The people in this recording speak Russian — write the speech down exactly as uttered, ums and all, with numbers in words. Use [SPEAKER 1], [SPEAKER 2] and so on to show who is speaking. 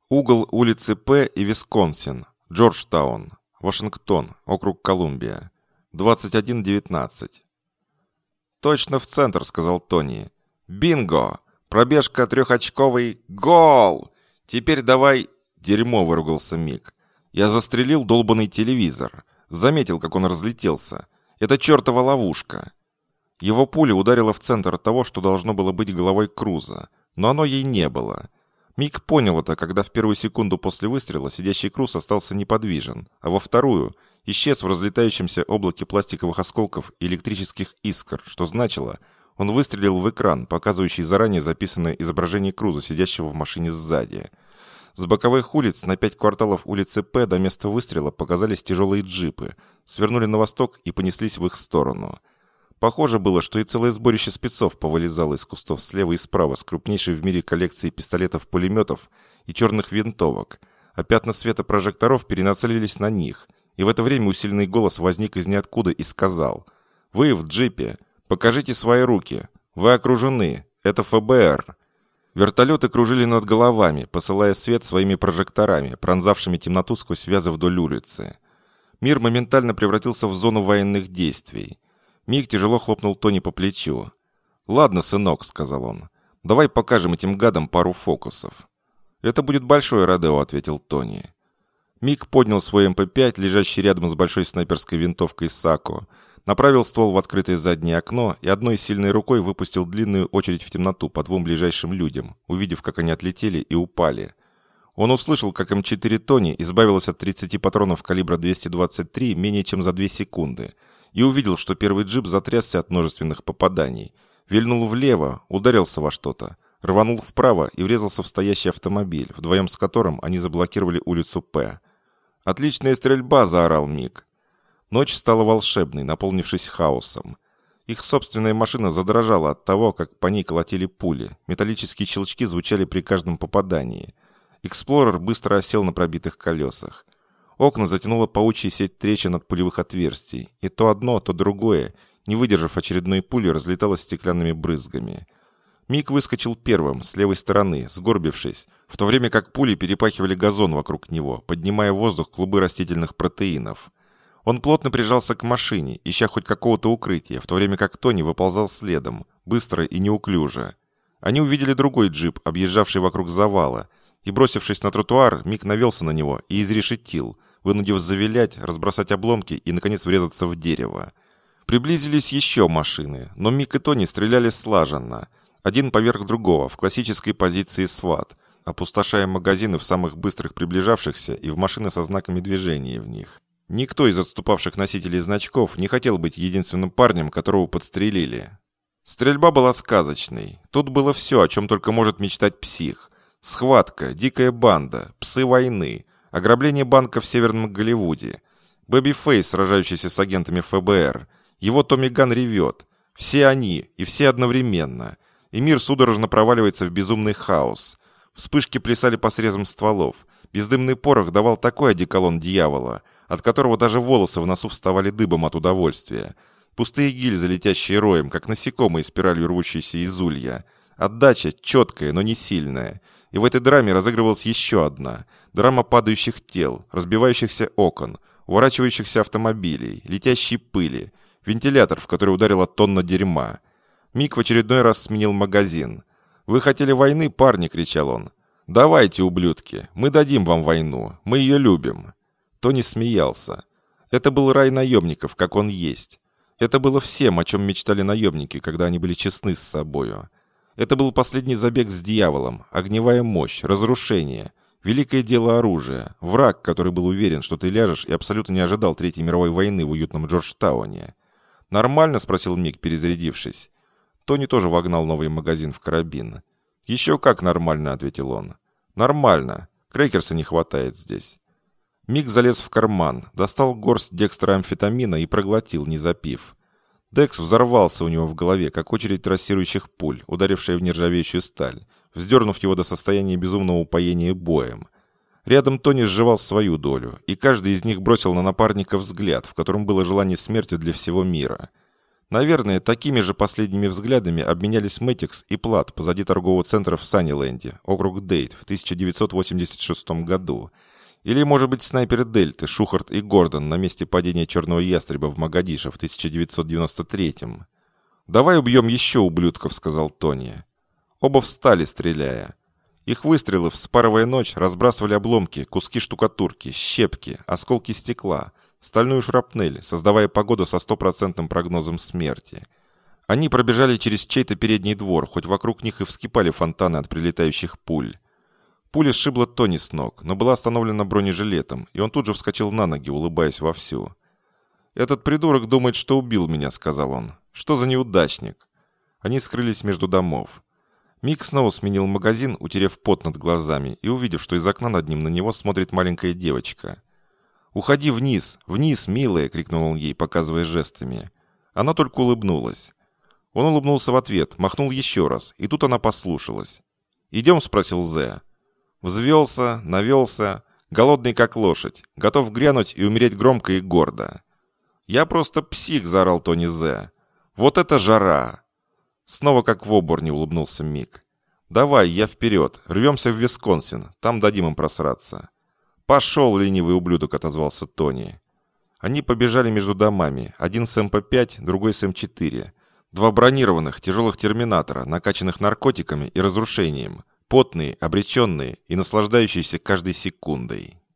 [SPEAKER 1] Угол улицы П и Висконсин, Джорджтаун, Вашингтон, округ Колумбия. двадцать один девятнадцать. «Точно в центр», — сказал Тони. «Бинго! Пробежка трехочковый гол! Теперь давай...» «Дерьмо», — выругался Мик. «Я застрелил долбанный телевизор. Заметил, как он разлетелся. Это чертова ловушка». Его пуля ударила в центр того, что должно было быть головой Круза, но оно ей не было. Мик понял это, когда в первую секунду после выстрела сидящий Круз остался неподвижен, а во вторую исчез в разлетающемся облаке пластиковых осколков и электрических искр, что значило, он выстрелил в экран, показывающий заранее записанное изображение Круза, сидящего в машине сзади. С боковых улиц на пять кварталов улицы П до места выстрела показались тяжелые джипы, свернули на восток и понеслись в их сторону. Похоже было, что и целое сборище спецов повылезало из кустов слева и справа с крупнейшей в мире коллекцией пистолетов-пулеметов и черных винтовок, а пятна света прожекторов перенацелились на них, и в это время усиленный голос возник из ниоткуда и сказал: «Вы в джипе, покажите свои руки, вы окружены, это Ф Б Р». Вертолеты кружили над головами, посылая свет своими прожекторами, пронзавшими темноту сквозь вязы вдоль улицы. Мир моментально превратился в зону военных действий. Мик тяжело хлопнул Тони по плечу. «Ладно, сынок», — сказал он, — «давай покажем этим гадам пару фокусов». «Это будет большое родео», — ответил Тони. Мик поднял свой эм пэ пять, лежащий рядом с большой снайперской винтовкой Сако, направил ствол в открытое заднее окно и одной сильной рукой выпустил длинную очередь в темноту по двум ближайшим людям, увидев, как они отлетели и упали. Он услышал, как эм четыре Тони избавилась от тридцати патронов калибра двести двадцать три менее чем за две секунды, и увидел, что первый джип затрясся от множественных попаданий, вильнул влево, ударился во что-то, рванул вправо и врезался в стоящий автомобиль, вдвоем с которым они заблокировали улицу П. «Отличная стрельба!» – заорал Мик. Ночь стала волшебной, наполнившись хаосом. Их собственная машина задрожала от того, как по ней колотили пули, металлические щелчки звучали при каждом попадании. Эксплорер быстро осел на пробитых колесах. Окна затянуло паучьей сеть трещин от пулевых отверстий, и то одно, то другое, не выдержав очередной пули, разлеталось стеклянными брызгами. Мик выскочил первым, с левой стороны, сгорбившись, в то время как пули перепахивали газон вокруг него, поднимая в воздух клубы растительных протеинов. Он плотно прижался к машине, ища хоть какого-то укрытия, в то время как Тони выползал следом, быстро и неуклюже. Они увидели другой джип, объезжавший вокруг завала, и, бросившись на тротуар, Мик навелся на него и изрешетил, вынудив завилять, разбросать обломки и, наконец, врезаться в дерево. Приблизились еще машины, но Мик и Тони стреляли слаженно, один поверх другого, в классической позиции сват, опустошая магазины в самых быстрых приближавшихся и в машины со знаками движения в них. Никто из отступавших носителей значков не хотел быть единственным парнем, которого подстрелили. Стрельба была сказочной. Тут было все, о чем только может мечтать псих. Схватка, дикая банда, псы войны, ограбление банка в Северном Голливуде, Бэби Фейс, сражающийся с агентами Ф Б Р, его Томми Ган ревет. Все они, и все одновременно. И мир судорожно проваливается в безумный хаос. Вспышки плясали по срезам стволов. Бездымный порох давал такой одеколон дьявола, от которого даже волосы в носу вставали дыбом от удовольствия. Пустые гильзы, летящие роем, как насекомые спиралью рвущиеся из улья. Отдача четкая, но не сильная. И в этой драме разыгрывалась еще одна. Драма падающих тел, разбивающихся окон, уворачивающихся автомобилей, летящей пыли, вентилятор, в который ударила тонна дерьма. Мик в очередной раз сменил магазин. «Вы хотели войны, парни?» – кричал он. «Давайте, ублюдки, мы дадим вам войну, мы ее любим». Тони смеялся. Это был рай наемников, как он есть. Это было всем, о чем мечтали наемники, когда они были честны с собою. Это был последний забег с дьяволом, огневая мощь, разрушение, великое дело оружия, враг, который был уверен, что ты ляжешь и абсолютно не ожидал Третьей мировой войны в уютном Джорджтауне. «Нормально?» – спросил Мик, перезарядившись. Тони тоже вогнал новый магазин в карабин. «Еще как нормально», — ответил он. «Нормально. Крекерса не хватает здесь». Мик залез в карман, достал горсть декстроамфетамина и проглотил, не запив. Декс взорвался у него в голове, как очередь трассирующих пуль, ударившая в нержавеющую сталь, вздернув его до состояния безумного упоения боем. Рядом Тони сживал свою долю, и каждый из них бросил на напарника взгляд, в котором было желание смерти для всего мира. Наверное, такими же последними взглядами обменялись Мэттикс и Плат позади торгового центра в Санниленде, округ Дейт, в тысяча девятьсот восемьдесят шестом году. Или, может быть, снайперы Дельты, Шухарт и Гордон на месте падения Черного Ястреба в Могадишо в тысяча девятьсот девяносто третьем. «Давай убьем еще ублюдков», — сказал Тони. Оба встали, стреляя. Их выстрелы, вспарывая ночь, разбрасывали обломки, куски штукатурки, щепки, осколки стекла, стальную шрапнель, создавая погоду со стопроцентным прогнозом смерти. Они пробежали через чей-то передний двор, хоть вокруг них и вскипали фонтаны от прилетающих пуль. Пуля сшибла Тони с ног, но была остановлена бронежилетом, и он тут же вскочил на ноги, улыбаясь вовсю. «Этот придурок думает, что убил меня», — сказал он. «Что за неудачник?» Они скрылись между домов. Мик снова сменил магазин, утерев пот над глазами, и увидев, что из окна над ним на него смотрит маленькая девочка. «Уходи вниз! Вниз, милая!» — крикнул он ей, показывая жестами. Она только улыбнулась. Он улыбнулся в ответ, махнул еще раз, и тут она послушалась. «Идем?» — спросил Зе. Взвелся, навелся, голодный как лошадь, готов грянуть и умереть громко и гордо. «Я просто псих!» — заорал Тони Зе. «Вот это жара!» Снова как в оборне улыбнулся Мик. «Давай, я вперед, рвемся в Висконсин, там дадим им просраться». «Пошел, ленивый ублюдок!» — отозвался Тони. Они побежали между домами, один с эм пэ пять, другой с эм четыре. Два бронированных, тяжелых терминатора, накачанных наркотиками и разрушением, потные, обреченные и наслаждающиеся каждой секундой.